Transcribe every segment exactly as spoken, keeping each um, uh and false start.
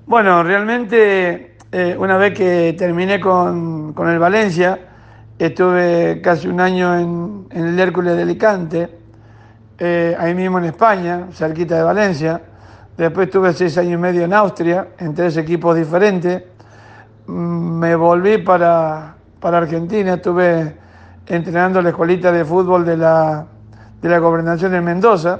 Bueno, realmente eh, una vez que terminé con, con el Valencia, estuve casi un año en, en el Hércules de Alicante, eh, ahí mismo en España, cerquita de Valencia. Después estuve seis años y medio en Austria, en tres equipos diferentes. Mm, Me volví para, para Argentina, estuve entrenando en la escuelita de fútbol de la, de la Gobernación de Mendoza.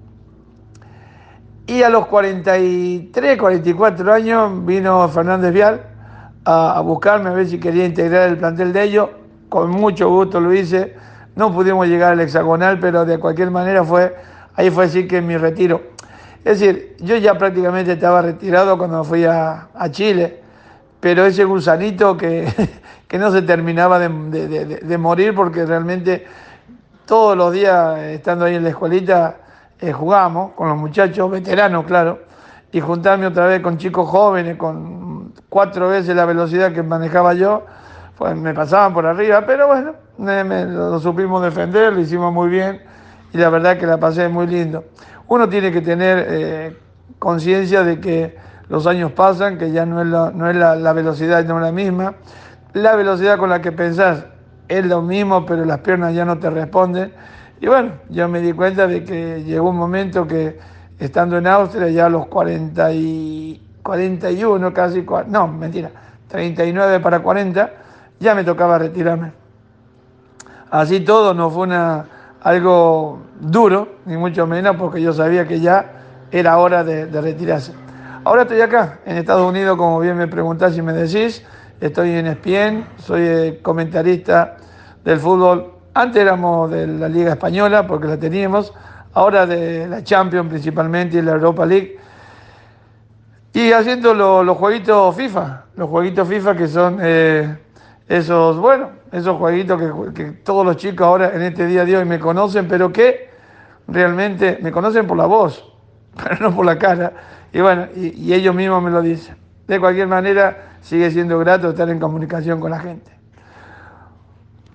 Y a los cuarenta y tres, cuarenta y cuatro años vino Fernández Vial a, a buscarme a ver si quería integrar el plantel de ellos. Con mucho gusto lo hice. No pudimos llegar al hexagonal, pero de cualquier manera fue, ahí fue así que mi retiro. Es decir, yo ya prácticamente estaba retirado cuando fui a, a Chile, pero ese gusanito que, que no se terminaba de, de, de, de morir porque realmente todos los días, eh, estando ahí en la escuelita, eh, jugamos con los muchachos, veteranos, claro, y juntarme otra vez con chicos jóvenes, con cuatro veces la velocidad que manejaba yo, pues me pasaban por arriba, pero bueno, me- me- lo supimos defender, lo hicimos muy bien, y la verdad que la pasé muy lindo. Uno tiene que tener eh, conciencia de que los años pasan, que ya no es, la, no es la, la velocidad, no es la misma. La velocidad con la que pensás es lo mismo, pero las piernas ya no te responden. Y bueno, yo me di cuenta de que llegó un momento que estando en Austria, ya a los cuarenta y, cuarenta y uno, casi, no, mentira, treinta y nueve para cuarenta, ya me tocaba retirarme. Así todo no fue una, algo duro, ni mucho menos, porque yo sabía que ya era hora de, de retirarse. Ahora estoy acá, en Estados Unidos, como bien me preguntás y me decís, estoy en E S P N, soy eh, comentarista del fútbol. Antes éramos de la Liga Española, porque la teníamos, ahora de la Champions principalmente y la Europa League. Y haciendo lo- los jueguitos FIFA, los jueguitos FIFA que son eh, esos, bueno, esos jueguitos que, que todos los chicos ahora en este día de hoy me conocen, pero que realmente me conocen por la voz, pero no por la cara. Y bueno, y, y ellos mismos me lo dicen. De cualquier manera, sigue siendo grato estar en comunicación con la gente.